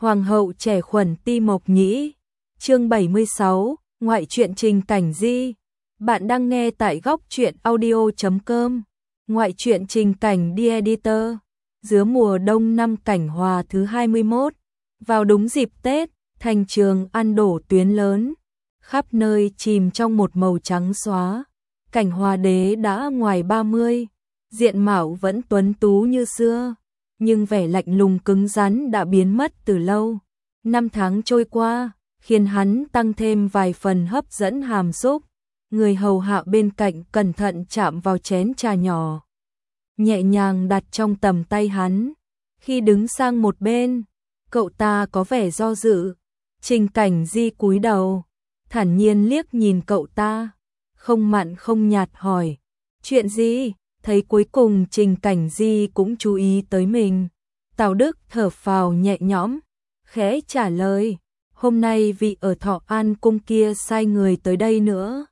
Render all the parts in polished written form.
Hoàng hậu trẻ khuẩn Ti Mộc Nhĩ. Chương 76, ngoại truyện Trình Cảnh Di. Bạn đang nghe tại góc truyện audio.com. Ngoại truyện Trình Cảnh Di Editor. Giữa mùa đông năm Cảnh Hòa thứ 21, vào đúng dịp Tết, thành Trường An đổ tuyến lớn, khắp nơi chìm trong một màu trắng xóa. Cảnh Hòa đế đã ngoài 30, diện mạo vẫn tuấn tú như xưa, nhưng vẻ lạnh lùng cứng rắn đã biến mất từ lâu. Năm tháng trôi qua, khiến hắn tăng thêm vài phần hấp dẫn hàm xúc. Người hầu hạ bên cạnh cẩn thận chạm vào chén trà nhỏ, nhẹ nhàng đặt trong tầm tay hắn. Khi đứng sang một bên, cậu ta có vẻ do dự. Trình Cảnh Di cúi đầu, thản nhiên liếc nhìn cậu ta, không mặn không nhạt hỏi: "Chuyện gì?" Thấy cuối cùng Trình Cảnh Di cũng chú ý tới mình, Tào Đức thở phào nhẹ nhõm, khẽ trả lời: "Hôm nay vị ở Thọ An cung kia sai người tới đây nữa,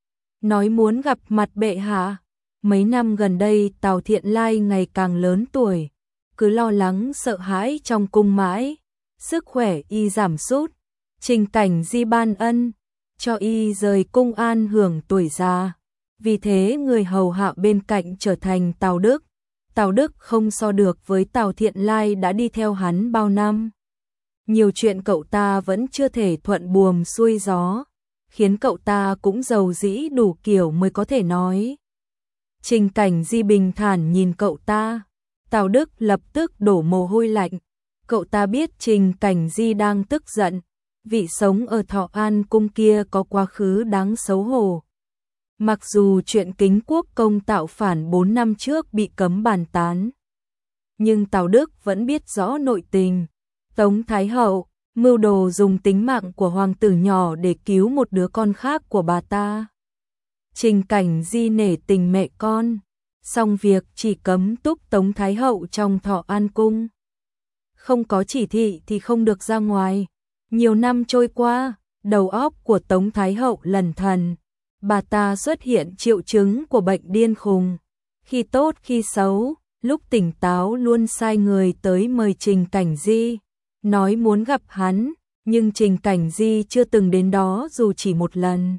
nói muốn gặp mặt bệ hạ. Mấy năm gần đây Tào Thiện Lai ngày càng lớn tuổi, cứ lo lắng sợ hãi trong cung mãi, sức khỏe y giảm sút. Trình Cảnh Di ban ân cho y rời cung an hưởng tuổi già, vì thế người hầu hạ bên cạnh trở thành Tào Đức. Tào Đức không so được với Tào Thiện Lai đã đi theo hắn bao năm. Nhiều chuyện cậu ta vẫn chưa thể thuận buồm xuôi gió, khiến cậu ta cũng giàu dĩ đủ kiểu mới có thể nói." Trình Cảnh Di bình thản nhìn cậu ta, Tào Đức lập tức đổ mồ hôi lạnh. Cậu ta biết Trình Cảnh Di đang tức giận, vị sống ở Thọ An cung kia có quá khứ đáng xấu hổ. Mặc dù chuyện Kính Quốc công tạo phản 4 năm trước bị cấm bàn tán, nhưng Tào Đức vẫn biết rõ nội tình. Tống Thái Hậu mưu đồ dùng tính mạng của hoàng tử nhỏ để cứu một đứa con khác của bà ta. Trình Cảnh Di nể tình mẹ con, xong việc chỉ cấm túc Tống Thái Hậu trong Thọ An cung. Không có chỉ thị thì không được ra ngoài. Nhiều năm trôi qua, đầu óc của Tống Thái Hậu lẩn thần. Bà ta xuất hiện triệu chứng của bệnh điên khùng, khi tốt khi xấu, lúc tỉnh táo luôn sai người tới mời Trình Cảnh Di, nói muốn gặp hắn, nhưng Trình Cảnh Di chưa từng đến đó dù chỉ một lần.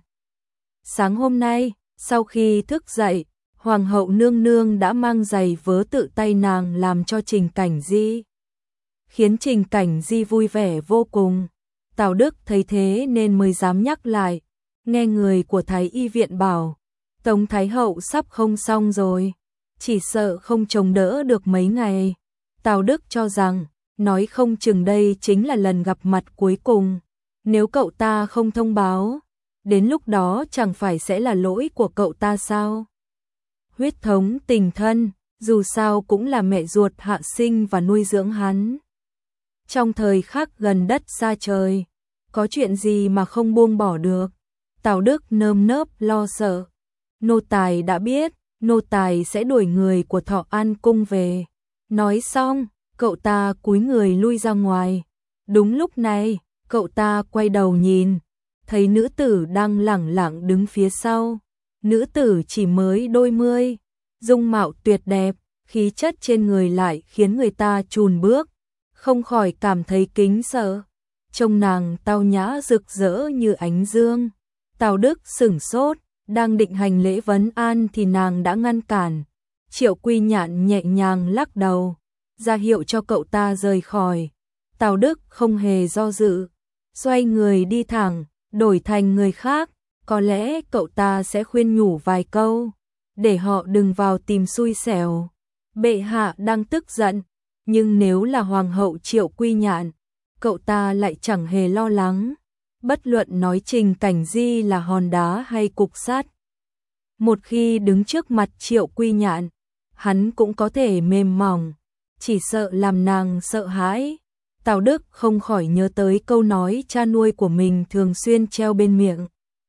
Sáng hôm nay, sau khi thức dậy, Hoàng hậu nương nương đã mang giày vớ tự tay nàng làm cho Trình Cảnh Di, khiến Trình Cảnh Di vui vẻ vô cùng. Tào Đức thấy thế nên mới dám nhắc lại, nghe người của Thái y viện bảo, Tống Thái Hậu sắp không xong rồi, chỉ sợ không chống đỡ được mấy ngày. Tào Đức cho rằng, nói không chừng đây chính là lần gặp mặt cuối cùng. Nếu cậu ta không thông báo, đến lúc đó chẳng phải sẽ là lỗi của cậu ta sao? Huyết thống tình thân, dù sao cũng là mẹ ruột hạ sinh và nuôi dưỡng hắn. Trong thời khắc gần đất xa trời, có chuyện gì mà không buông bỏ được? Tào Đức nơm nớp lo sợ. Nô tài đã biết, nô tài sẽ đuổi người của Thọ An cung về. Nói xong, cậu ta cúi người lui ra ngoài. Đúng lúc này, cậu ta quay đầu nhìn, thấy nữ tử đang lẳng lặng đứng phía sau. Nữ tử chỉ mới đôi mươi, dung mạo tuyệt đẹp, khí chất trên người lại khiến người ta chùn bước, không khỏi cảm thấy kính sợ. Trông nàng tao nhã rực rỡ như ánh dương. Tào Đức sửng sốt, đang định hành lễ vấn an thì nàng đã ngăn cản. Triệu Quy Nhạn nhẹ nhàng lắc đầu, ra hiệu cho cậu ta rời khỏi. Tào Đức không hề do dự, xoay người đi thẳng, đổi thành người khác. Có lẽ cậu ta sẽ khuyên nhủ vài câu, để họ đừng vào tìm xui xẻo. Bệ hạ đang tức giận, nhưng nếu là Hoàng hậu Triệu Quy Nhạn, cậu ta lại chẳng hề lo lắng. Bất luận nói Trình Cảnh Di là hòn đá hay cục sắt, một khi đứng trước mặt Triệu Quy Nhạn, hắn cũng có thể mềm mỏng, chỉ sợ làm nàng sợ hãi. Tào Đức không khỏi nhớ tới câu nói cha nuôi của mình thường xuyên treo bên miệng: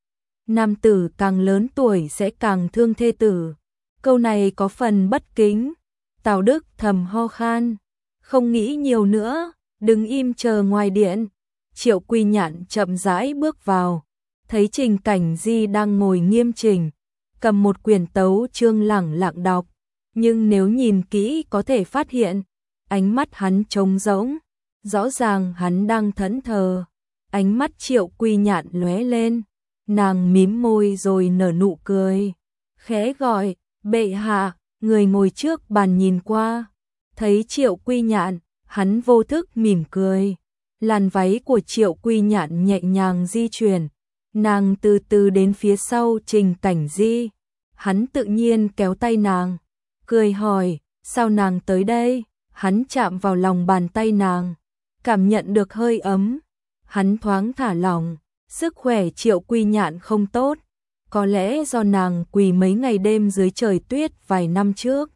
nam tử càng lớn tuổi sẽ càng thương thê tử. Câu này có phần bất kính. Tào Đức thầm ho khan, không nghĩ nhiều nữa, đứng im chờ ngoài điện. Triệu Quy Nhạn chậm rãi bước vào, thấy Trình Cảnh Di đang ngồi nghiêm chỉnh, cầm một quyển tấu chương lẳng lặng đọc, nhưng nếu nhìn kỹ có thể phát hiện, ánh mắt hắn trống rỗng, rõ ràng hắn đang thẫn thờ. Ánh mắt Triệu Quy Nhạn lóe lên, nàng mím môi rồi nở nụ cười, khẽ gọi, bệ hạ. Người ngồi trước bàn nhìn qua, thấy Triệu Quy Nhạn, hắn vô thức mỉm cười. Làn váy của Triệu Quy Nhạn nhẹ nhàng di chuyển, nàng từ từ đến phía sau Trình Cảnh Di. Hắn tự nhiên kéo tay nàng, cười hỏi, sao nàng tới đây? Hắn chạm vào lòng bàn tay nàng, cảm nhận được hơi ấm. Hắn thoáng thả lỏng, sức khỏe Triệu Quy Nhạn không tốt. Có lẽ do nàng quỳ mấy ngày đêm dưới trời tuyết vài năm trước,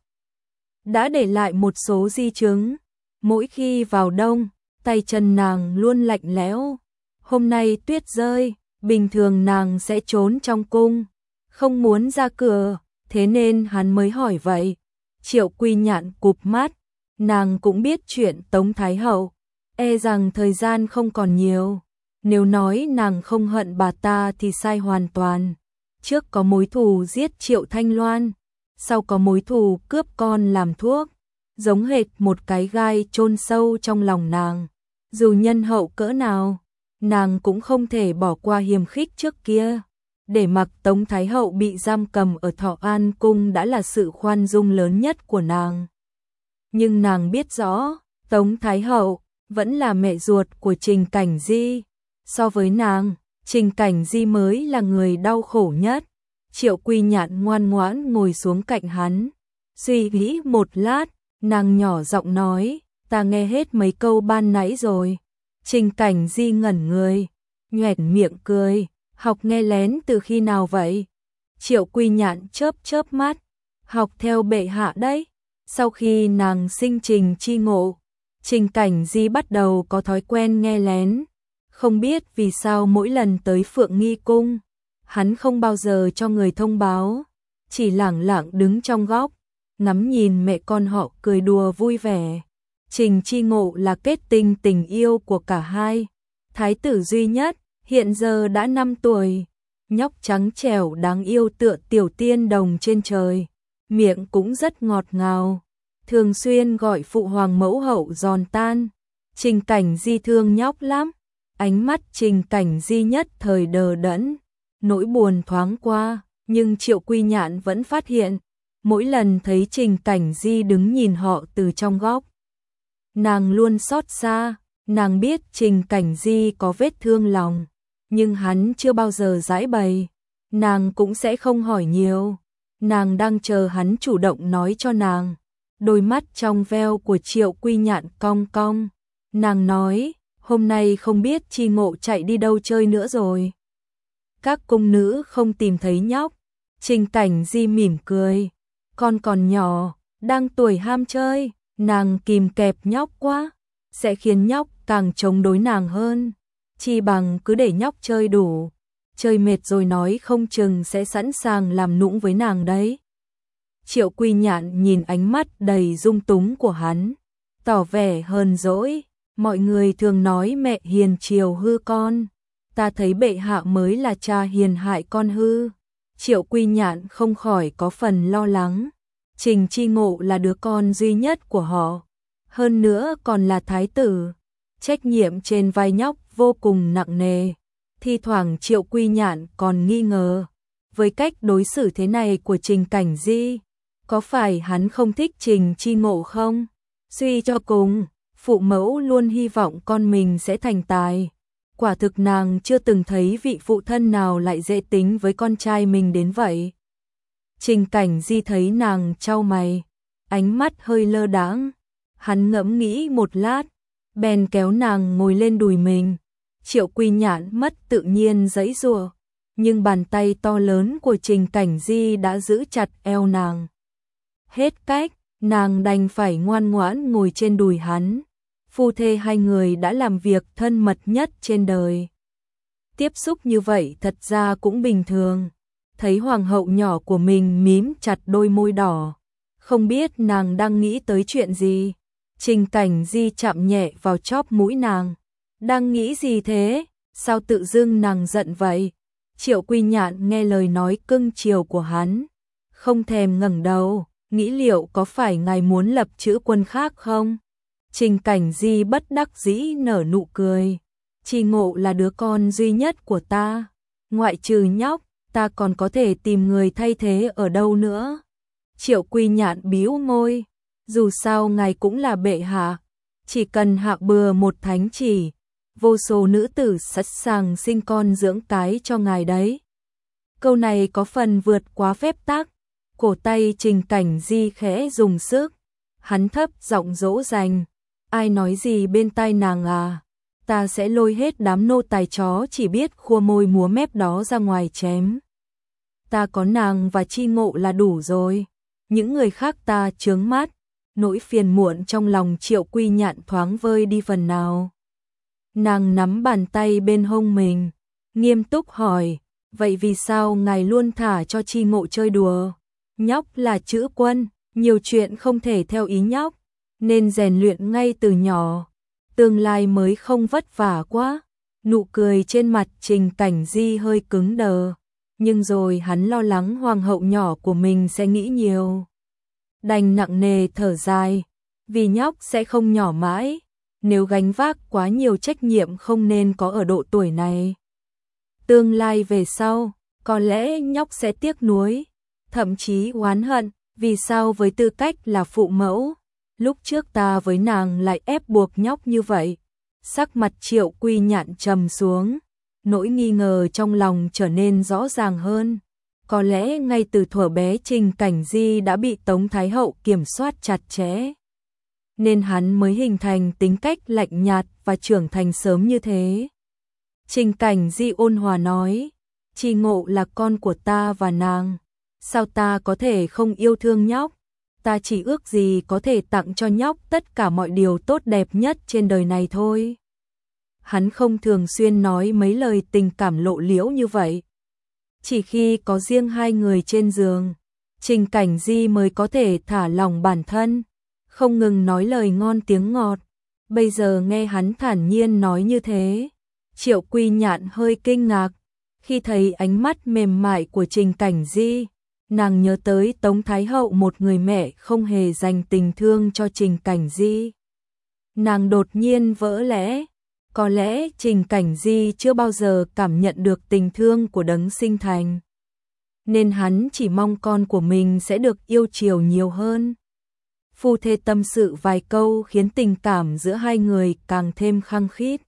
đã để lại một số di chứng. Mỗi khi vào đông, tay chân nàng luôn lạnh lẽo. Hôm nay tuyết rơi, bình thường nàng sẽ trốn trong cung, không muốn ra cửa, thế nên hắn mới hỏi vậy. Triệu Quy Nhạn cụp mắt, nàng cũng biết chuyện Tống Thái Hậu, e rằng thời gian không còn nhiều. Nếu nói nàng không hận bà ta thì sai hoàn toàn. Trước có mối thù giết Triệu Thanh Loan, sau có mối thù cướp con làm thuốc, giống hệt một cái gai chôn sâu trong lòng nàng. Dù nhân hậu cỡ nào, nàng cũng không thể bỏ qua hiềm khích trước kia. Để mặc Tống Thái Hậu bị giam cầm ở Thọ An Cung đã là sự khoan dung lớn nhất của nàng. Nhưng nàng biết rõ, Tống Thái Hậu vẫn là mẹ ruột của Trình Cảnh Di. So với nàng, Trình Cảnh Di mới là người đau khổ nhất. Triệu Quy Nhạn ngoan ngoãn ngồi xuống cạnh hắn, suy nghĩ một lát, nàng nhỏ giọng nói, ta nghe hết mấy câu ban nãy rồi. Trình Cảnh Di ngẩn người, nhoẻn miệng cười, học nghe lén từ khi nào vậy? Triệu Quy Nhạn chớp chớp mắt, học theo bệ hạ đấy. Sau khi nàng sinh Trình Chi Ngộ, Trình Cảnh Di bắt đầu có thói quen nghe lén. Không biết vì sao mỗi lần tới Phượng Nghi Cung, hắn không bao giờ cho người thông báo, chỉ lẳng lặng đứng trong góc, ngắm nhìn mẹ con họ cười đùa vui vẻ. Trình Chi Ngộ là kết tinh tình yêu của cả hai. Thái tử duy nhất, hiện giờ đã 5 tuổi, nhóc trắng trẻo đáng yêu tựa tiểu tiên đồng trên trời, miệng cũng rất ngọt ngào, thường xuyên gọi phụ hoàng mẫu hậu giòn tan. Trình Cảnh Di thương nhóc lắm. Ánh mắt Trình Cảnh Di nhất thời đờ đẫn, nỗi buồn thoáng qua, nhưng Triệu Quy Nhạn vẫn phát hiện, mỗi lần thấy Trình Cảnh Di đứng nhìn họ từ trong góc, nàng luôn xót xa. Nàng biết Trình Cảnh Di có vết thương lòng, nhưng hắn chưa bao giờ giãi bày, nàng cũng sẽ không hỏi nhiều. Nàng đang chờ hắn chủ động nói cho nàng. Đôi mắt trong veo của Triệu Quy Nhạn cong cong, nàng nói, hôm nay không biết Chi Ngộ chạy đi đâu chơi nữa rồi. Các cung nữ không tìm thấy nhóc. Trình Cảnh Di mỉm cười, con còn nhỏ, đang tuổi ham chơi, nàng kìm kẹp nhóc quá, sẽ khiến nhóc càng chống đối nàng hơn. Chi bằng cứ để nhóc chơi đủ, chơi mệt rồi nói không chừng sẽ sẵn sàng làm nũng với nàng đấy. Triệu Quy Nhạn nhìn ánh mắt đầy dung túng của hắn, tỏ vẻ hờn dỗi. Mọi người thường nói mẹ hiền chiều hư con, ta thấy bệ hạ mới là cha hiền hại con hư. Triệu Quy Nhạn không khỏi có phần lo lắng. Trình Chi Ngộ là đứa con duy nhất của họ, hơn nữa còn là thái tử, trách nhiệm trên vai nhóc vô cùng nặng nề. Thi thoảng Triệu Quy Nhạn còn nghi ngờ, với cách đối xử thế này của Trình Cảnh Di, có phải hắn không thích Trình Chi Ngộ không? Suy cho cùng, phụ mẫu luôn hy vọng con mình sẽ thành tài. Quả thực nàng chưa từng thấy vị phụ thân nào lại dễ tính với con trai mình đến vậy. Trình Cảnh Di thấy nàng chau mày, ánh mắt hơi lơ đãng. Hắn ngẫm nghĩ một lát, bèn kéo nàng ngồi lên đùi mình. Triệu Quy Nhạn mất tự nhiên giãy giụa, nhưng bàn tay to lớn của Trình Cảnh Di đã giữ chặt eo nàng. Hết cách, nàng đành phải ngoan ngoãn ngồi trên đùi hắn. Phu thê hai người đã làm việc thân mật nhất trên đời. Tiếp xúc như vậy thật ra cũng bình thường. Thấy hoàng hậu nhỏ của mình mím chặt đôi môi đỏ, không biết nàng đang nghĩ tới chuyện gì. Trình Cảnh Di chạm nhẹ vào chóp mũi nàng. Đang nghĩ gì thế? Sao tự dưng nàng giận vậy? Triệu Quy Nhạn nghe lời nói cưng chiều của hắn, không thèm ngẩng đầu, nghĩ liệu có phải ngài muốn lập chữ quân khác không? Trình Cảnh Di bất đắc dĩ nở nụ cười. Chi Ngộ là đứa con duy nhất của ta, ngoại trừ nhóc, ta còn có thể tìm người thay thế ở đâu nữa. Triệu Quy Nhạn bĩu môi, dù sao ngài cũng là bệ hạ, chỉ cần hạ bừa một thánh chỉ, vô số nữ tử sẵn sàng sinh con dưỡng cái cho ngài đấy. Câu này có phần vượt quá phép tắc, cổ tay Trình Cảnh Di khẽ dùng sức, hắn thấp giọng dỗ dành, ai nói gì bên tai nàng à, ta sẽ lôi hết đám nô tài chó chỉ biết khua môi múa mép đó ra ngoài chém. Ta có nàng và Chi Ngộ là đủ rồi, những người khác ta chướng mắt. Nỗi phiền muộn trong lòng Triệu Quy Nhạn thoáng vơi đi phần nào. Nàng nắm bàn tay bên hông mình, nghiêm túc hỏi, vậy vì sao ngài luôn thả cho Chi Ngộ chơi đùa? Nhóc là chữ quân, nhiều chuyện không thể theo ý nhóc, nên rèn luyện ngay từ nhỏ, tương lai mới không vất vả quá. Nụ cười trên mặt Trình Cảnh Di hơi cứng đờ, nhưng rồi hắn lo lắng hoàng hậu nhỏ của mình sẽ nghĩ nhiều. Đành nặng nề thở dài, vì nhóc sẽ không nhỏ mãi, nếu gánh vác quá nhiều trách nhiệm không nên có ở độ tuổi này. Tương lai về sau, có lẽ nhóc sẽ tiếc nuối, thậm chí oán hận, vì sao với tư cách là phụ mẫu, lúc trước ta với nàng lại ép buộc nhóc như vậy. Sắc mặt Triệu Quy Nhạn trầm xuống, nỗi nghi ngờ trong lòng trở nên rõ ràng hơn. Có lẽ ngay từ thuở bé Trình Cảnh Di đã bị Tống Thái Hậu kiểm soát chặt chẽ, nên hắn mới hình thành tính cách lạnh nhạt và trưởng thành sớm như thế. Trình Cảnh Di ôn hòa nói, Chi Ngộ là con của ta và nàng, sao ta có thể không yêu thương nhóc, ta chỉ ước gì có thể tặng cho nhóc tất cả mọi điều tốt đẹp nhất trên đời này thôi. Hắn không thường xuyên nói mấy lời tình cảm lộ liễu như vậy. Chỉ khi có riêng hai người trên giường, Trình Cảnh Di mới có thể thả lỏng bản thân, không ngừng nói lời ngon tiếng ngọt. Bây giờ nghe hắn thản nhiên nói như thế, Triệu Quy Nhạn hơi kinh ngạc, khi thấy ánh mắt mềm mại của Trình Cảnh Di, nàng nhớ tới Tống Thái Hậu, một người mẹ không hề dành tình thương cho Trình Cảnh Di. Nàng đột nhiên vỡ lẽ, có lẽ Trình Cảnh Di chưa bao giờ cảm nhận được tình thương của đấng sinh thành, nên hắn chỉ mong con của mình sẽ được yêu chiều nhiều hơn. Phu thê tâm sự vài câu khiến tình cảm giữa hai người càng thêm khăng khít.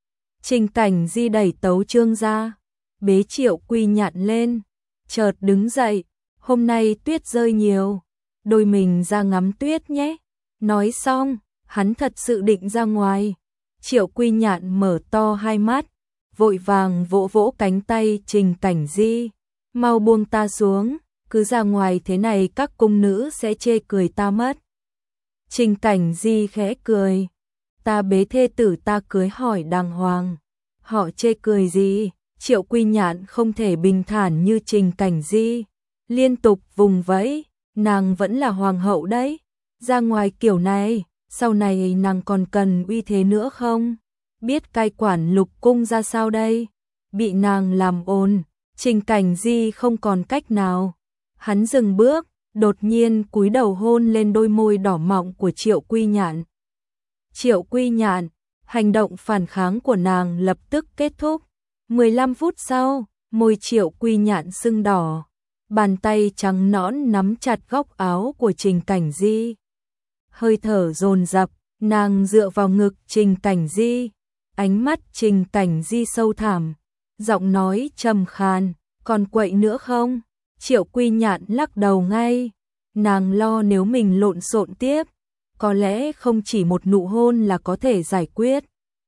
Trình Cảnh Di đẩy tấu chương ra, bế Triệu Quy Nhạn lên, chợt đứng dậy, hôm nay tuyết rơi nhiều, đôi mình ra ngắm tuyết nhé. Nói xong, hắn thật sự định ra ngoài. Triệu Quy Nhạn mở to hai mắt, vội vàng vỗ vỗ cánh tay Trình Cảnh Di, mau buông ta xuống, cứ ra ngoài thế này các cung nữ sẽ chê cười ta mất. Trình Cảnh Di khẽ cười, ta bế thê tử ta cưới hỏi đàng hoàng, họ chê cười gì? Triệu Quy Nhạn không thể bình thản như Trình Cảnh Di, liên tục vùng vẫy, nàng vẫn là hoàng hậu đấy, ra ngoài kiểu này, sau này nàng còn cần uy thế nữa không? Biết cai quản lục cung ra sao đây? Bị nàng làm ồn, Trình Cảnh Di không còn cách nào. Hắn dừng bước, đột nhiên cúi đầu hôn lên đôi môi đỏ mọng của Triệu Quy Nhạn. Triệu Quy Nhạn, hành động phản kháng của nàng lập tức kết thúc. 15 phút sau, môi Triệu Quy Nhạn sưng đỏ, bàn tay trắng nõn nắm chặt góc áo của Trình Cảnh Di. Hơi thở dồn dập, nàng dựa vào ngực Trình Cảnh Di, ánh mắt Trình Cảnh Di sâu thẳm, giọng nói trầm khàn, còn quậy nữa không? Triệu Quy Nhạn lắc đầu ngay, nàng lo nếu mình lộn xộn tiếp, có lẽ không chỉ một nụ hôn là có thể giải quyết.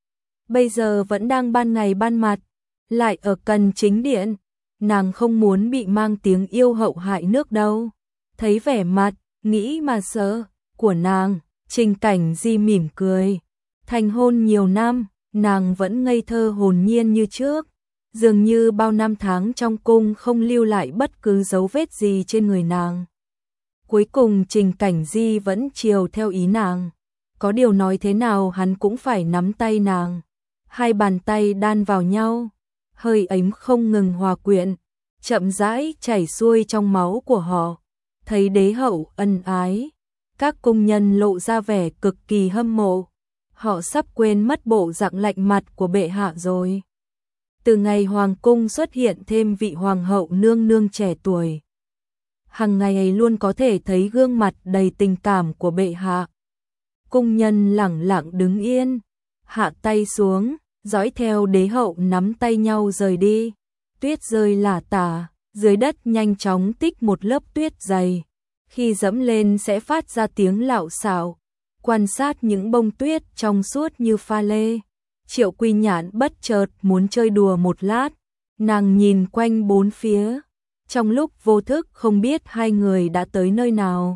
Bây giờ vẫn đang ban ngày ban mặt, lại ở Cần Chính Điện, nàng không muốn bị mang tiếng yêu hậu hại nước đâu. Thấy vẻ mặt, nghĩ mà sợ của nàng, Trình Cảnh Di mỉm cười. Thành hôn nhiều năm, nàng vẫn ngây thơ hồn nhiên như trước, dường như bao năm tháng trong cung không lưu lại bất cứ dấu vết gì trên người nàng. Cuối cùng Trình Cảnh Di vẫn chiều theo ý nàng, có điều nói thế nào hắn cũng phải nắm tay nàng. Hai bàn tay đan vào nhau, hơi ấm không ngừng hòa quyện, chậm rãi chảy xuôi trong máu của họ. Thấy đế hậu ân ái, Các cung nhân lộ ra vẻ cực kỳ hâm mộ. Họ sắp quên mất bộ dạng lạnh mặt của bệ hạ rồi. Từ ngày hoàng cung xuất hiện thêm vị hoàng hậu nương nương trẻ tuổi, hàng ngày luôn có thể thấy gương mặt đầy tình cảm của bệ hạ. Cung nhân lẳng lặng đứng yên, hạ tay xuống, dõi theo đế hậu nắm tay nhau rời đi. Tuyết rơi lả tả, dưới đất nhanh chóng tích một lớp tuyết dày. Khi dẫm lên sẽ phát ra tiếng lạo xạo. Quan sát những bông tuyết trong suốt như pha lê, Triệu Quy Nhạn bất chợt muốn chơi đùa một lát. Nàng nhìn quanh bốn phía, trong lúc vô thức không biết hai người đã tới nơi nào.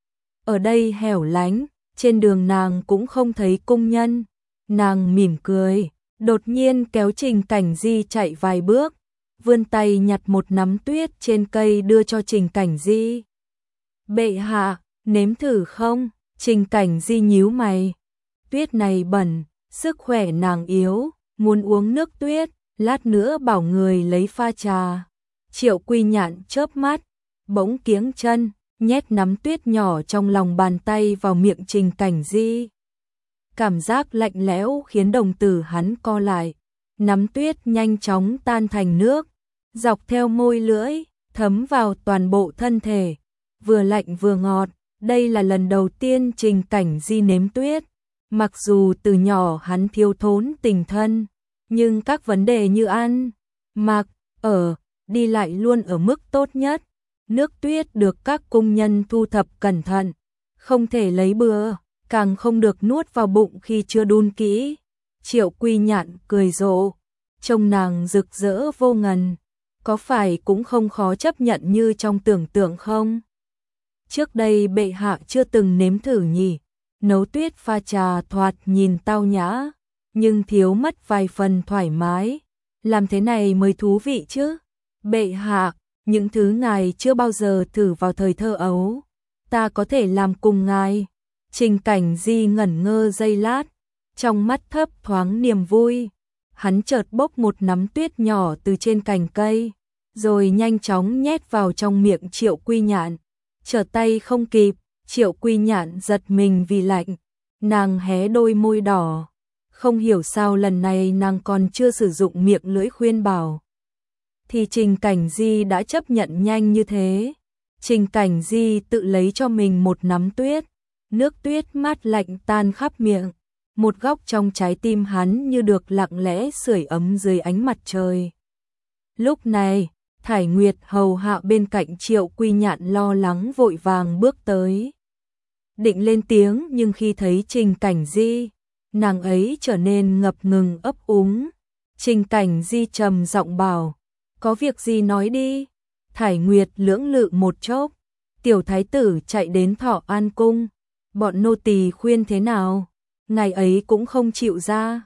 Ở đây hẻo lánh, trên đường nàng cũng không thấy cung nhân. Nàng mỉm cười, đột nhiên kéo Trình Cảnh Di chạy vài bước, vươn tay nhặt một nắm tuyết trên cây đưa cho Trình Cảnh Di. Bệ hạ, nếm thử không? Trình Cảnh Di nhíu mày. Tuyết này bẩn, sức khỏe nàng yếu, muốn uống nước tuyết, lát nữa bảo người lấy pha trà. Triệu Quy Nhạn chớp mắt, bỗng kiếng chân, nhét nắm tuyết nhỏ trong lòng bàn tay vào miệng Trình Cảnh Di. Cảm giác lạnh lẽo khiến đồng tử hắn co lại. Nắm tuyết nhanh chóng tan thành nước, dọc theo môi lưỡi, thấm vào toàn bộ thân thể, vừa lạnh vừa ngọt. Đây là lần đầu tiên Trình Cảnh Di nếm tuyết. Mặc dù từ nhỏ hắn thiếu thốn tình thân, nhưng các vấn đề như ăn, mặc, ở, đi lại luôn ở mức tốt nhất. Nước tuyết được các cung nhân thu thập cẩn thận, không thể lấy bừa, càng không được nuốt vào bụng khi chưa đun kỹ. Triệu Quy Nhạn cười rộ, trông nàng rực rỡ vô ngần, có phải cũng không khó chấp nhận như trong tưởng tượng không? Trước đây bệ hạ chưa từng nếm thử nhỉ? Nấu tuyết pha trà thoạt nhìn tao nhã, nhưng thiếu mất vài phần thoải mái. Làm thế này mới thú vị chứ. Bệ hạ, những thứ ngài chưa bao giờ thử vào thời thơ ấu, ta có thể làm cùng ngài. Trình Cảnh Di ngẩn ngơ giây lát, trong mắt thấp thoáng niềm vui. Hắn chợt bốc một nắm tuyết nhỏ từ trên cành cây, rồi nhanh chóng nhét vào trong miệng Triệu Quy Nhạn. Trở tay không kịp, Triệu Quy Nhạn giật mình vì lạnh. Nàng hé đôi môi đỏ. Không hiểu sao lần này nàng còn chưa sử dụng miệng lưỡi khuyên bảo, thì Trình Cảnh Di đã chấp nhận nhanh như thế. Trình Cảnh Di tự lấy cho mình một nắm tuyết. Nước tuyết mát lạnh tan khắp miệng. Một góc trong trái tim hắn như được lặng lẽ sưởi ấm dưới ánh mặt trời. Lúc này, Thải Nguyệt hầu hạ bên cạnh Triệu Quy Nhạn lo lắng vội vàng bước tới. Định lên tiếng nhưng khi thấy Trình Cảnh Di, nàng ấy trở nên ngập ngừng ấp úng. Trình Cảnh Di trầm giọng bảo, có việc gì nói đi. Thải Nguyệt lưỡng lự một chốc, tiểu thái tử chạy đến Thọ An cung, bọn nô tỳ khuyên thế nào, ngài ấy cũng không chịu ra.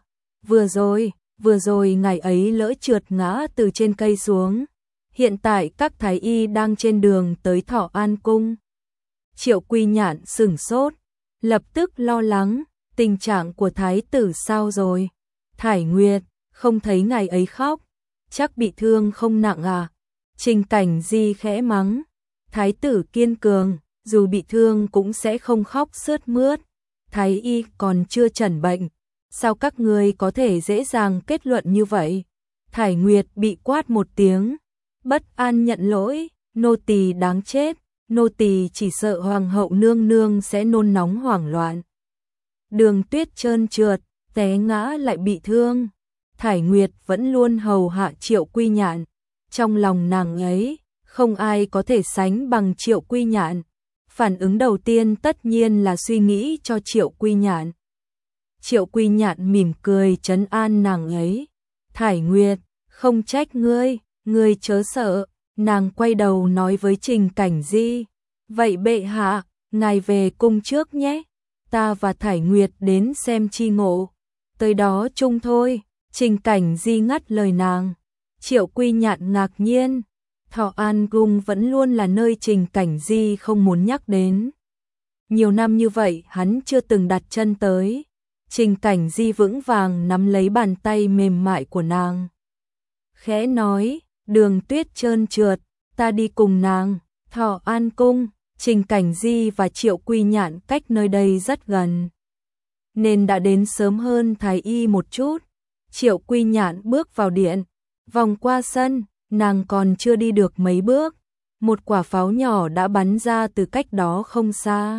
Vừa rồi ngài ấy lỡ trượt ngã từ trên cây xuống. Hiện tại các thái y đang trên đường tới Thọ An cung. Triệu Quy Nhạn sửng sốt, lập tức lo lắng, tình trạng của thái tử sao rồi? Thải Nguyệt, không thấy ngài ấy khóc, chắc bị thương không nặng à? Trình Cảnh Di khẽ mắng, thái tử kiên cường, dù bị thương cũng sẽ không khóc sướt mướt. Thái y còn chưa chẩn bệnh, sao các ngươi có thể dễ dàng kết luận như vậy? Thải Nguyệt bị quát một tiếng, bất an nhận lỗi, nô tỳ đáng chết, nô tỳ chỉ sợ hoàng hậu nương nương sẽ nôn nóng hoảng loạn. Đường tuyết trơn trượt, té ngã lại bị thương. Thải Nguyệt vẫn luôn hầu hạ Triệu Quy Nhạn, trong lòng nàng ấy không ai có thể sánh bằng Triệu Quy Nhạn. Phản ứng đầu tiên tất nhiên là suy nghĩ cho Triệu Quy Nhạn. Triệu Quy Nhạn mỉm cười trấn an nàng ấy, Thải Nguyệt, không trách ngươi chớ sợ. Nàng quay đầu nói với Trình Cảnh Di, vậy bệ hạ, ngài về cung trước nhé, ta và Thải Nguyệt đến xem chi ngộ, tới đó chung thôi. Trình Cảnh Di ngắt lời nàng. Triệu Quy Nhạn ngạc nhiên, Thọ An cung vẫn luôn là nơi Trình Cảnh Di không muốn nhắc đến. Nhiều năm như vậy hắn chưa từng đặt chân tới. Trình Cảnh Di vững vàng nắm lấy bàn tay mềm mại của nàng, khẽ nói, đường tuyết trơn trượt, ta đi cùng nàng. Thọ An cung, Trình Cảnh Di và Triệu Quy Nhạn cách nơi đây rất gần, nên đã đến sớm hơn Thái Y một chút. Triệu Quy Nhạn bước vào điện, vòng qua sân, nàng còn chưa đi được mấy bước, một quả pháo nhỏ đã bắn ra từ cách đó không xa.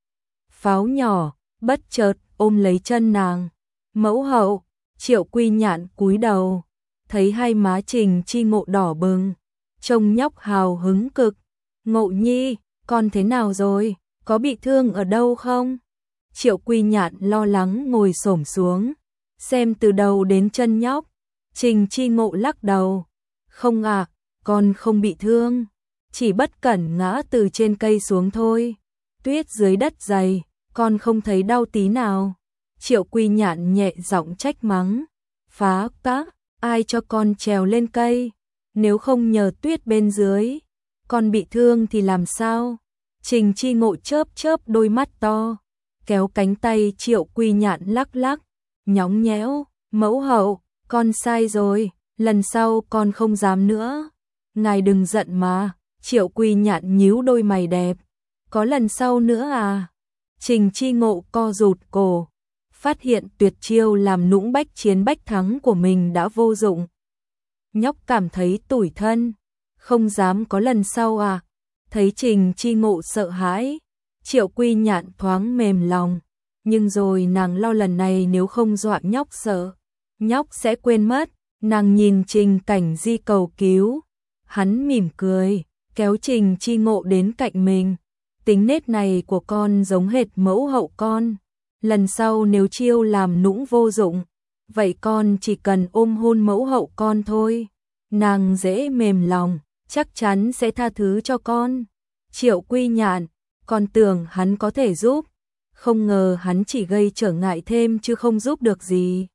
Pháo nhỏ bất chợt ôm lấy chân nàng. Mẫu hậu. Triệu Quy Nhạn cúi đầu, thấy hai má Trình Chi Ngộ đỏ bừng, trông nhóc hào hứng cực. Ngộ nhi, con thế nào rồi, có bị thương ở đâu không? Triệu Quy Nhạn lo lắng ngồi xổm xuống, xem từ đầu đến chân nhóc. Trình Chi Ngộ lắc đầu, không ạ, con không bị thương, chỉ bất cẩn ngã từ trên cây xuống thôi. Tuyết dưới đất dày, con không thấy đau tí nào. Triệu Quy Nhạn nhẹ giọng trách mắng, phá các, ai cho con trèo lên cây, nếu không nhờ tuyết bên dưới, con bị thương thì làm sao? Trình Chi Ngộ chớp chớp đôi mắt to, kéo cánh tay Triệu Quy Nhạn lắc lắc, nhõng nhẽo, mẫu hậu, con sai rồi, lần sau con không dám nữa. Ngài đừng giận mà. Triệu Quy Nhạn nhíu đôi mày đẹp, có lần sau nữa à? Trình Chi Ngộ co rụt cổ, phát hiện tuyệt chiêu làm nũng bách chiến bách thắng của mình đã vô dụng. Nhóc cảm thấy tủi thân, không dám có lần sau à? Thấy Trình Chi Ngộ sợ hãi, Triệu Quy Nhạn thoáng mềm lòng, nhưng rồi nàng lo lần này nếu không dọa nhóc sợ, nhóc sẽ quên mất. Nàng nhìn Trình Cảnh Di cầu cứu, hắn mỉm cười, kéo Trình Chi Ngộ đến cạnh mình. Tính nết này của con giống hệt mẫu hậu con, lần sau nếu chiêu làm nũng vô dụng, vậy con chỉ cần ôm hôn mẫu hậu con thôi, nàng dễ mềm lòng, chắc chắn sẽ tha thứ cho con. Triệu Quy Nhạn, con tưởng hắn có thể giúp, không ngờ hắn chỉ gây trở ngại thêm chứ không giúp được gì.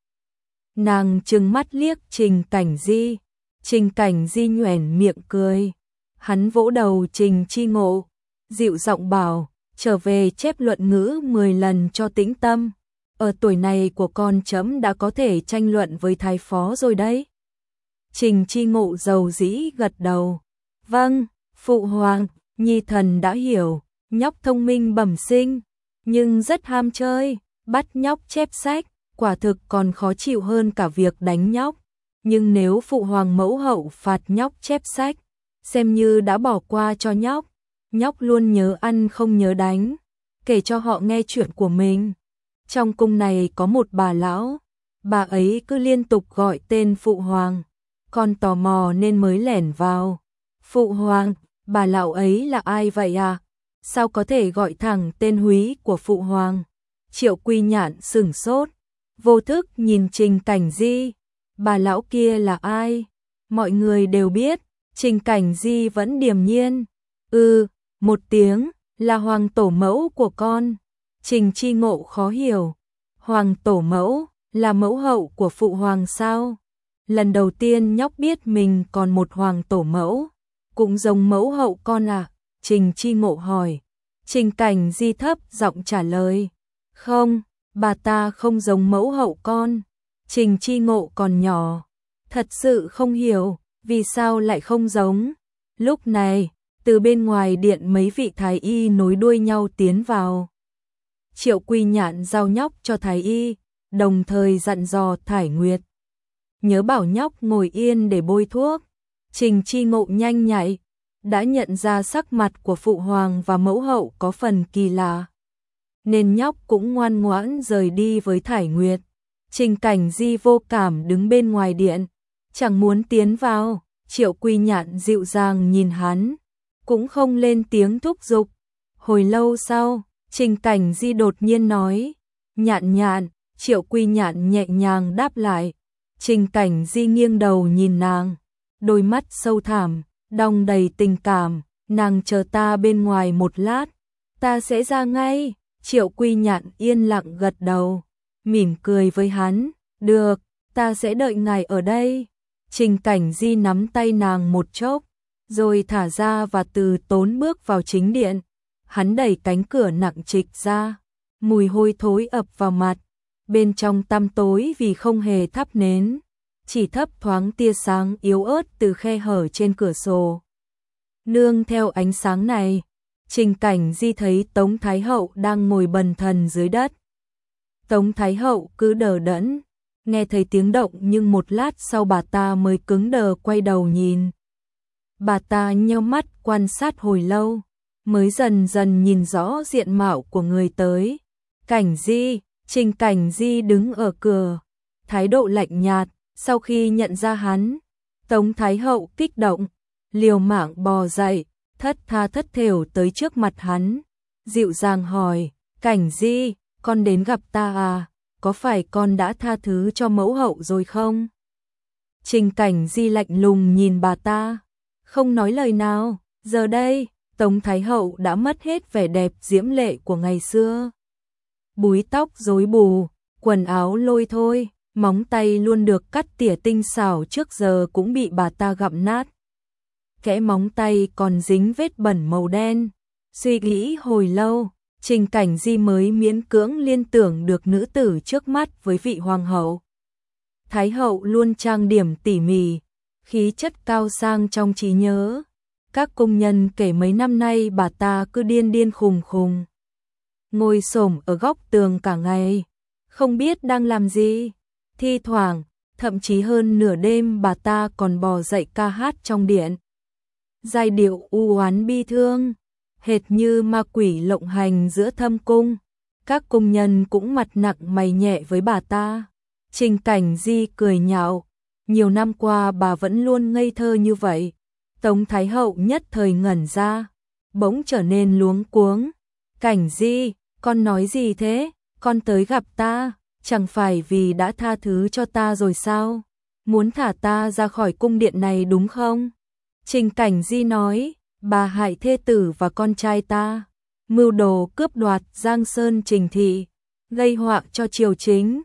Nàng trừng mắt liếc Trình Cảnh Di, Trình Cảnh Di nhoẻn miệng cười, hắn vỗ đầu Trình Chi Ngộ, dịu giọng bảo, trở về chép luận ngữ 10 lần cho tĩnh tâm, ở tuổi này của con chấm đã có thể tranh luận với thái phó rồi đấy. Trình Chi Ngộ dầu dĩ gật đầu, vâng, phụ hoàng, nhi thần đã hiểu. Nhóc thông minh bẩm sinh, nhưng rất ham chơi, bắt nhóc chép sách, quả thực còn khó chịu hơn cả việc đánh nhóc. Nhưng nếu phụ hoàng mẫu hậu phạt nhóc chép sách, xem như đã bỏ qua cho nhóc. Nhóc luôn nhớ ăn không nhớ đánh, kể cho họ nghe chuyện của mình. Trong cung này có một bà lão, bà ấy cứ liên tục gọi tên phụ hoàng, con tò mò nên mới lẻn vào. Phụ hoàng, bà lão ấy là ai vậy à? Sao có thể gọi thẳng tên húy của phụ hoàng? Triệu Quy Nhạn sửng sốt, vô thức nhìn Trình Cảnh Di, bà lão kia là ai? Mọi người đều biết. Trình Cảnh Di vẫn điềm nhiên, một tiếng, là hoàng tổ mẫu của con. Trình Chi Ngộ khó hiểu, hoàng tổ mẫu là mẫu hậu của phụ hoàng sao? Lần đầu tiên nhóc biết mình còn một hoàng tổ mẫu, cũng giống mẫu hậu con à? Trình Chi Ngộ hỏi. Trình Cảnh Di thấp giọng trả lời, không, bà ta không giống mẫu hậu con. Trình Chi Ngộ còn nhỏ, thật sự không hiểu, vì sao lại không giống. Lúc này, từ bên ngoài điện mấy vị thái y nối đuôi nhau tiến vào. Triệu Quy Nhạn giao nhóc cho thái y, đồng thời dặn dò Thải Nguyệt, nhớ bảo nhóc ngồi yên để bôi thuốc. Trình Chi Ngộ nhanh nhạy, đã nhận ra sắc mặt của phụ hoàng và mẫu hậu có phần kỳ lạ, nên nhóc cũng ngoan ngoãn rời đi với Thải Nguyệt. Trình Cảnh Di vô cảm đứng bên ngoài điện, chẳng muốn tiến vào. Triệu Quy Nhạn dịu dàng nhìn hắn, cũng không lên tiếng thúc giục. Hồi lâu sau, Trình Cảnh Di đột nhiên nói, Nhạn Nhạn. Triệu Quy Nhạn nhẹ nhàng đáp lại. Trình Cảnh Di nghiêng đầu nhìn nàng, đôi mắt sâu thẳm, đong đầy tình cảm. Nàng chờ ta bên ngoài một lát, ta sẽ ra ngay. Triệu Quy Nhạn yên lặng gật đầu, mỉm cười với hắn, được, ta sẽ đợi ngài ở đây. Trình Cảnh Di nắm tay nàng một chốc, rồi thả ra và từ tốn bước vào chính điện. Hắn đẩy cánh cửa nặng trịch ra, mùi hôi thối ập vào mặt. Bên trong tăm tối vì không hề thắp nến, chỉ thấp thoáng tia sáng yếu ớt từ khe hở trên cửa sổ. Nương theo ánh sáng này, Trình Cảnh Di thấy Tống Thái Hậu đang ngồi bần thần dưới đất. Tống Thái Hậu cứ đờ đẫn, nghe thấy tiếng động nhưng một lát sau bà ta mới cứng đờ quay đầu nhìn. Bà ta nheo mắt quan sát hồi lâu, mới dần dần nhìn rõ diện mạo của người tới. Cảnh Di, Trình Cảnh Di đứng ở cửa, thái độ lạnh nhạt. Sau khi nhận ra hắn, Tống Thái Hậu kích động, liều mạng bò dậy, thất tha thất thểu tới trước mặt hắn, dịu dàng hỏi, Cảnh Di, con đến gặp ta à, có phải con đã tha thứ cho mẫu hậu rồi không? Trình Cảnh Di lạnh lùng nhìn bà ta, không nói lời nào. Giờ đây, Tống Thái Hậu đã mất hết vẻ đẹp diễm lệ của ngày xưa. Búi tóc rối bù, quần áo lôi thôi, móng tay luôn được cắt tỉa tinh xảo trước giờ cũng bị bà ta gặm nát. Kẽ móng tay còn dính vết bẩn màu đen. Suy nghĩ hồi lâu, Trình Cảnh Di mới miễn cưỡng liên tưởng được nữ tử trước mắt với vị hoàng hậu. Thái hậu luôn trang điểm tỉ mỉ, khí chất cao sang trong trí nhớ. Các công nhân kể mấy năm nay bà ta cứ điên điên khùng khùng, ngồi xổm ở góc tường cả ngày, không biết đang làm gì. Thi thoảng, thậm chí hơn nửa đêm bà ta còn bò dậy ca hát trong điện. Giai điệu u oán bi thương, hệt như ma quỷ lộng hành giữa thâm cung. Các công nhân cũng mặt nặng mày nhẹ với bà ta. Trình Cảnh Di cười nhạo, nhiều năm qua bà vẫn luôn ngây thơ như vậy. Tống Thái Hậu nhất thời ngẩn ra, bỗng trở nên luống cuống. Cảnh Di, con nói gì thế? Con tới gặp ta, chẳng phải vì đã tha thứ cho ta rồi sao? Muốn thả ta ra khỏi cung điện này đúng không? Trình Cảnh Di nói, bà hại thê tử và con trai ta, mưu đồ cướp đoạt Giang Sơn Trình thị, gây họa cho triều chính.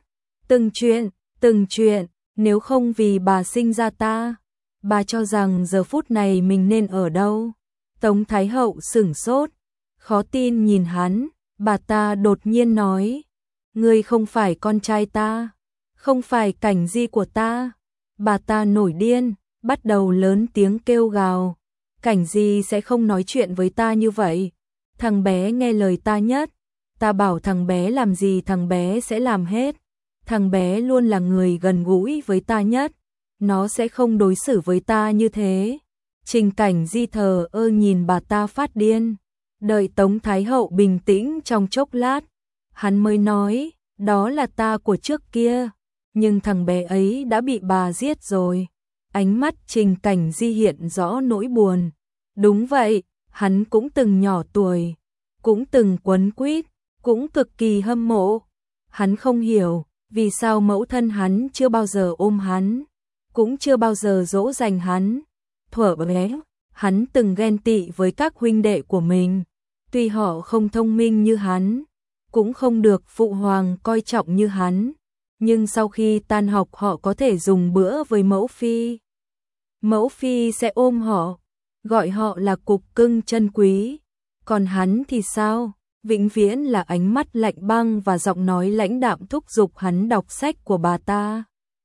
Từng chuyện, nếu không vì bà sinh ra ta, bà cho rằng giờ phút này mình nên ở đâu? Tống Thái Hậu sửng sốt, khó tin nhìn hắn, bà ta đột nhiên nói, ngươi không phải con trai ta, không phải Cảnh Di của ta. Bà ta nổi điên, bắt đầu lớn tiếng kêu gào, Cảnh Di sẽ không nói chuyện với ta như vậy. Thằng bé nghe lời ta nhất, ta bảo thằng bé làm gì thằng bé sẽ làm hết. Thằng bé luôn là người gần gũi với ta nhất, nó sẽ không đối xử với ta như thế. Trình Cảnh Di thờ ơ nhìn bà ta phát điên, đợi Tống Thái Hậu bình tĩnh trong chốc lát, hắn mới nói, đó là ta của trước kia, nhưng thằng bé ấy đã bị bà giết rồi. Ánh mắt Trình Cảnh Di hiện rõ nỗi buồn. Đúng vậy, hắn cũng từng nhỏ tuổi, cũng từng quấn quýt, cũng cực kỳ hâm mộ. Hắn không hiểu vì sao mẫu thân hắn chưa bao giờ ôm hắn, cũng chưa bao giờ dỗ dành hắn. Thuở bé, hắn từng ghen tị với các huynh đệ của mình, tuy họ không thông minh như hắn, cũng không được phụ hoàng coi trọng như hắn, nhưng sau khi tan học họ có thể dùng bữa với mẫu phi. Mẫu phi sẽ ôm họ, gọi họ là cục cưng chân quý. Còn hắn thì sao? Vĩnh viễn là ánh mắt lạnh băng và giọng nói lãnh đạm thúc giục hắn đọc sách của bà ta.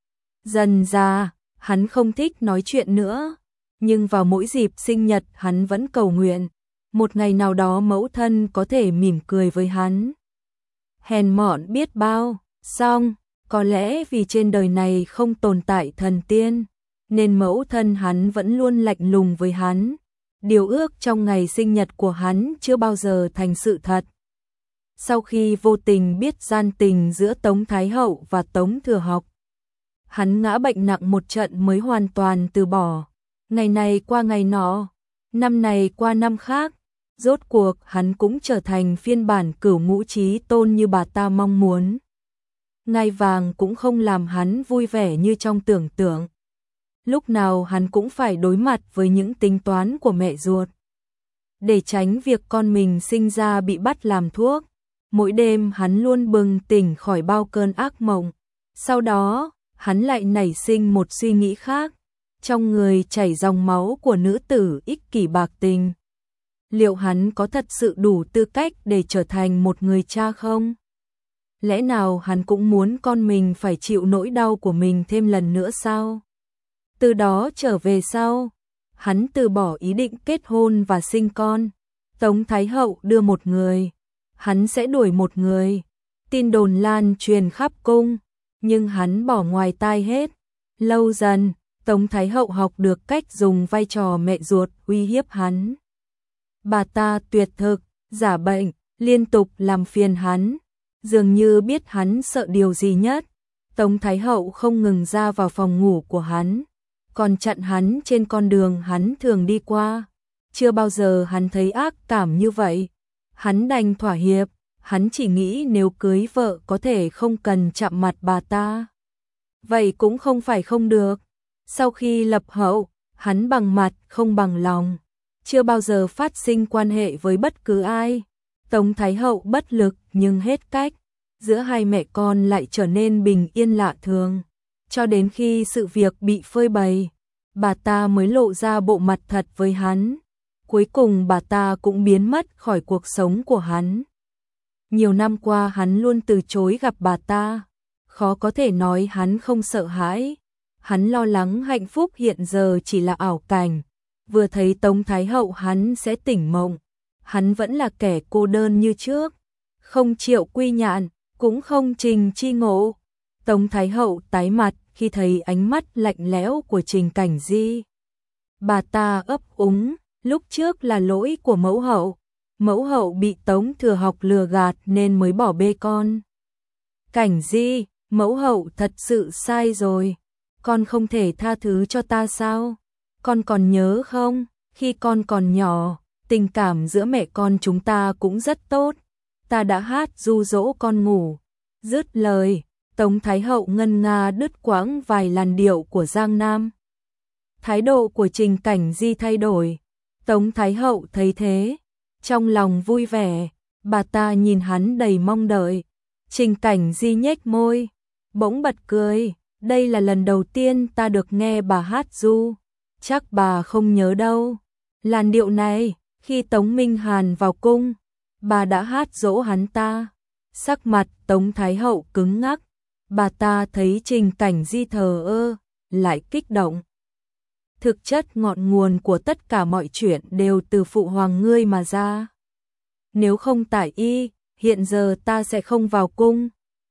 Dần ra, hắn không thích nói chuyện nữa, nhưng vào mỗi dịp sinh nhật hắn vẫn cầu nguyện, một ngày nào đó mẫu thân có thể mỉm cười với hắn. Hèn mọn biết bao, song, có lẽ vì trên đời này không tồn tại thần tiên, nên mẫu thân hắn vẫn luôn lạnh lùng với hắn. Điều ước trong ngày sinh nhật của hắn chưa bao giờ thành sự thật. Sau khi vô tình biết gian tình giữa Tống Thái Hậu và Tống Thừa Học, hắn ngã bệnh nặng một trận mới hoàn toàn từ bỏ. Ngày này qua ngày nọ, năm này qua năm khác, rốt cuộc hắn cũng trở thành phiên bản Cửu Ngũ Chí Tôn như bà ta mong muốn. Ngai vàng cũng không làm hắn vui vẻ như trong tưởng tượng. Lúc nào hắn cũng phải đối mặt với những tính toán của mẹ ruột. Để tránh việc con mình sinh ra bị bắt làm thuốc, mỗi đêm hắn luôn bừng tỉnh khỏi bao cơn ác mộng. Sau đó, hắn lại nảy sinh một suy nghĩ khác, trong người chảy dòng máu của nữ tử ích kỷ bạc tình. Liệu hắn có thật sự đủ tư cách để trở thành một người cha không? Lẽ nào hắn cũng muốn con mình phải chịu nỗi đau của mình thêm lần nữa sao? Từ đó trở về sau, hắn từ bỏ ý định kết hôn và sinh con. Tống Thái Hậu đưa một người, hắn sẽ đuổi một người. Tin đồn lan truyền khắp cung, nhưng hắn bỏ ngoài tai hết. Lâu dần, Tống Thái Hậu học được cách dùng vai trò mẹ ruột uy hiếp hắn. Bà ta tuyệt thực, giả bệnh, liên tục làm phiền hắn, dường như biết hắn sợ điều gì nhất. Tống Thái Hậu không ngừng ra vào phòng ngủ của hắn, còn chặn hắn trên con đường hắn thường đi qua. Chưa bao giờ hắn thấy ác cảm như vậy. Hắn đành thỏa hiệp, hắn chỉ nghĩ nếu cưới vợ có thể không cần chạm mặt bà ta. Vậy cũng không phải không được. Sau khi lập hậu, hắn bằng mặt không bằng lòng, chưa bao giờ phát sinh quan hệ với bất cứ ai. Tống Thái Hậu bất lực nhưng hết cách, giữa hai mẹ con lại trở nên bình yên lạ thường. Cho đến khi sự việc bị phơi bày, bà ta mới lộ ra bộ mặt thật với hắn. Cuối cùng bà ta cũng biến mất khỏi cuộc sống của hắn. Nhiều năm qua hắn luôn từ chối gặp bà ta. Khó có thể nói hắn không sợ hãi. Hắn lo lắng hạnh phúc hiện giờ chỉ là ảo cảnh. Vừa thấy Tống Thái Hậu hắn sẽ tỉnh mộng. Hắn vẫn là kẻ cô đơn như trước. Không Triệu Quy Nhạn, cũng không Trình Chi Ngộ. Tống Thái Hậu tái mặt khi thấy ánh mắt lạnh lẽo của Trình Cảnh Di. Bà ta ấp úng, lúc trước là lỗi của mẫu hậu. Mẫu hậu bị Tống Thừa Học lừa gạt nên mới bỏ bê con. Cảnh Di, mẫu hậu thật sự sai rồi. Con không thể tha thứ cho ta sao? Con còn nhớ không? Khi con còn nhỏ, tình cảm giữa mẹ con chúng ta cũng rất tốt. Ta đã hát ru dỗ con ngủ. Dứt lời, Tống Thái Hậu ngân nga đứt quãng vài làn điệu của Giang Nam. Thái độ của Trình Cảnh Di thay đổi. Tống Thái Hậu thấy thế, trong lòng vui vẻ, bà ta nhìn hắn đầy mong đợi. Trình Cảnh Di nhếch môi, bỗng bật cười, đây là lần đầu tiên ta được nghe bà hát ru, chắc bà không nhớ đâu. Làn điệu này, khi Tống Minh Hàn vào cung, bà đã hát dỗ hắn ta. Sắc mặt Tống Thái Hậu cứng ngắc, bà ta thấy Trình Cảnh Di thờ ơ, lại kích động. Thực chất ngọn nguồn của tất cả mọi chuyện đều từ phụ hoàng ngươi mà ra. Nếu không tại y, hiện giờ ta sẽ không vào cung.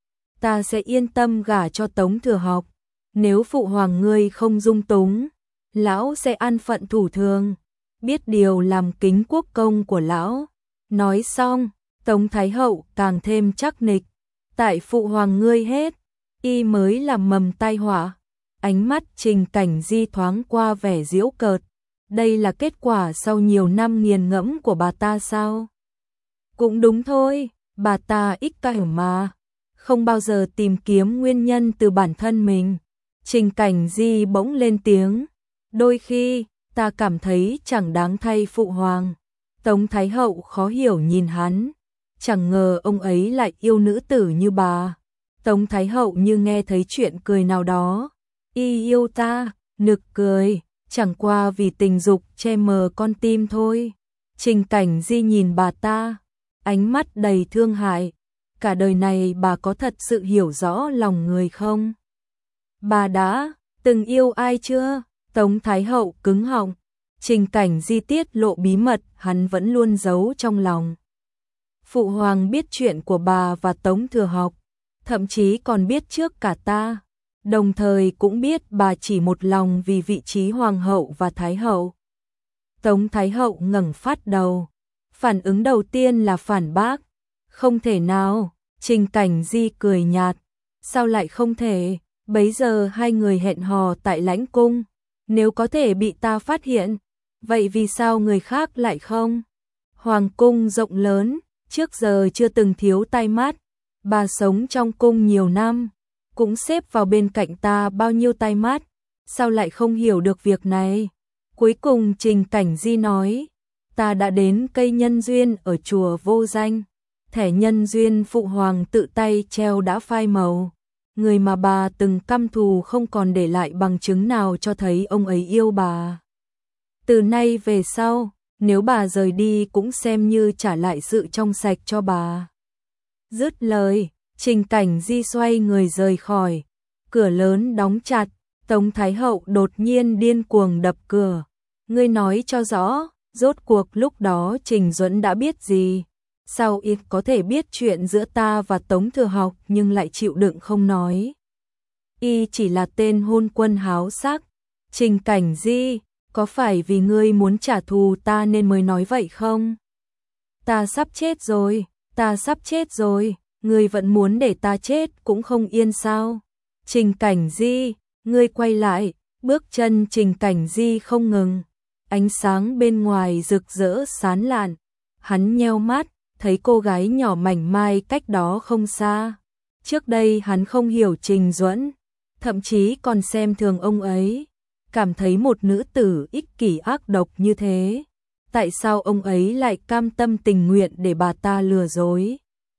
Ta sẽ yên tâm gả cho Tống Thừa Học. Nếu phụ hoàng ngươi không dung túng, lão sẽ an phận thủ thường, biết điều làm kính quốc công của lão. Nói xong, Tống Thái Hậu càng thêm chắc nịch. Tại phụ hoàng ngươi hết, y mới làm mầm tai họa. Ánh mắt Trình Cảnh Di thoáng qua vẻ giễu cợt. Đây là kết quả sau nhiều năm nghiền ngẫm của bà ta sao? Cũng đúng thôi, bà ta ích kỷ mà, không bao giờ tìm kiếm nguyên nhân từ bản thân mình. Trình Cảnh Di bỗng lên tiếng, đôi khi ta cảm thấy chẳng đáng thay phụ hoàng. Tống Thái Hậu khó hiểu nhìn hắn, chẳng ngờ ông ấy lại yêu nữ tử như bà. Tống Thái Hậu như nghe thấy chuyện cười nào đó. Y yêu ta, nực cười, chẳng qua vì tình dục che mờ con tim thôi. Trình Cảnh Di nhìn bà ta, ánh mắt đầy thương hại. Cả đời này bà có thật sự hiểu rõ lòng người không? Bà đã từng yêu ai chưa? Tống Thái Hậu cứng họng. Trình Cảnh Di tiết lộ bí mật hắn vẫn luôn giấu trong lòng. Phụ hoàng biết chuyện của bà và Tống Thừa Học, thậm chí còn biết trước cả ta. Đồng thời cũng biết bà chỉ một lòng vì vị trí hoàng hậu và thái hậu. Tống Thái Hậu ngẩng phát đầu. Phản ứng đầu tiên là phản bác. Không thể nào, Trình Cảnh Di cười nhạt. Sao lại không thể, bấy giờ hai người hẹn hò tại lãnh cung. Nếu có thể bị ta phát hiện, vậy vì sao người khác lại không? Hoàng cung rộng lớn, trước giờ chưa từng thiếu tai mắt. Bà sống trong cung nhiều năm, cũng xếp vào bên cạnh ta bao nhiêu tai mắt, sao lại không hiểu được việc này? Cuối cùng Trình Cảnh Di nói, ta đã đến cây nhân duyên ở chùa Vô Danh. Thẻ nhân duyên phụ hoàng tự tay treo đã phai màu. Người mà bà từng căm thù không còn để lại bằng chứng nào cho thấy ông ấy yêu bà. Từ nay về sau, nếu bà rời đi cũng xem như trả lại sự trong sạch cho bà. Dứt lời, Trình Cảnh Di xoay người rời khỏi. Cửa lớn đóng chặt, Tống Thái Hậu đột nhiên điên cuồng đập cửa. Ngươi nói cho rõ, Rốt cuộc lúc đó Trình Duẫn đã biết gì? Sao y có thể biết chuyện giữa ta và Tống Thừa Học nhưng lại chịu đựng không nói? Y chỉ là tên hôn quân háo sắc. Trình Cảnh Di, có phải vì ngươi muốn trả thù ta nên mới nói vậy không? Ta sắp chết rồi, ta sắp chết rồi, ngươi vẫn muốn để ta chết cũng không yên sao? Trình Cảnh Di, ngươi quay lại, bước chân Trình Cảnh Di không ngừng. Ánh sáng bên ngoài rực rỡ sáng lạn, hắn nheo mắt, thấy cô gái nhỏ mảnh mai cách đó không xa. Trước đây hắn không hiểu Trình Duẫn, thậm chí còn xem thường ông ấy, cảm thấy một nữ tử ích kỷ ác độc như thế. Tại sao ông ấy lại cam tâm tình nguyện để bà ta lừa dối?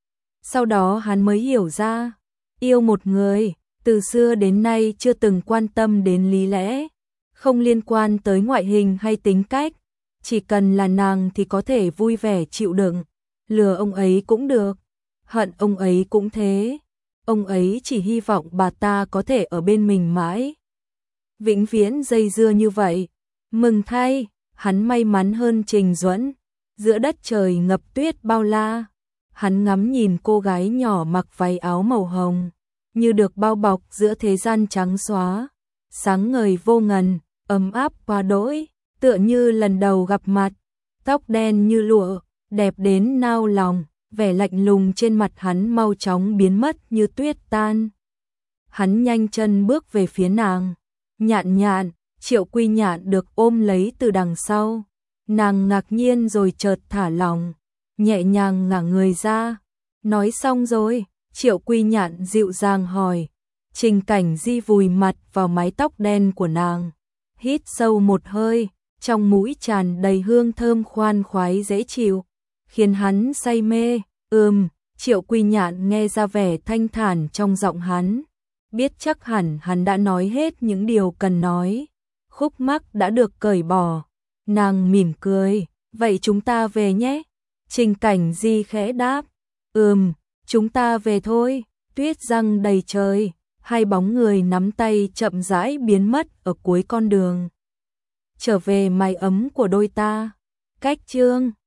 Sau đó hắn mới hiểu ra, yêu một người, từ xưa đến nay chưa từng quan tâm đến lý lẽ, không liên quan tới ngoại hình hay tính cách, chỉ cần là nàng thì có thể vui vẻ chịu đựng, lừa ông ấy cũng được, hận ông ấy cũng thế. Ông ấy chỉ hy vọng bà ta có thể ở bên mình mãi, vĩnh viễn dây dưa như vậy. Mừng thay, hắn may mắn hơn Trình Duẫn. Giữa đất trời ngập tuyết bao la, hắn ngắm nhìn cô gái nhỏ mặc váy áo màu hồng, như được bao bọc giữa thế gian trắng xóa, sáng ngời vô ngần, ấm áp quá đỗi, tựa như lần đầu gặp mặt. Tóc đen như lụa, đẹp đến nao lòng, vẻ lạnh lùng trên mặt hắn mau chóng biến mất như tuyết tan. Hắn nhanh chân bước về phía nàng. Nhạn nhạn, Triệu Quy Nhạn được ôm lấy từ đằng sau. Nàng ngạc nhiên rồi chợt thả lỏng, nhẹ nhàng ngả người ra. Nói xong rồi, Triệu Quy Nhạn dịu dàng hỏi. Trình Cảnh Di vùi mặt vào mái tóc đen của nàng, hít sâu một hơi, trong mũi tràn đầy hương thơm khoan khoái dễ chịu, khiến hắn say mê. Triệu Quy Nhạn nghe ra vẻ thanh thản trong giọng hắn, biết chắc hẳn hắn đã nói hết những điều cần nói, khúc mắc đã được cởi bỏ. Nàng mỉm cười, vậy chúng ta về nhé. Trình Cảnh Di khẽ đáp, chúng ta về thôi. Tuyết giăng đầy trời, hai bóng người nắm tay chậm rãi biến mất ở cuối con đường. Trở về mái ấm của đôi ta. Cách chương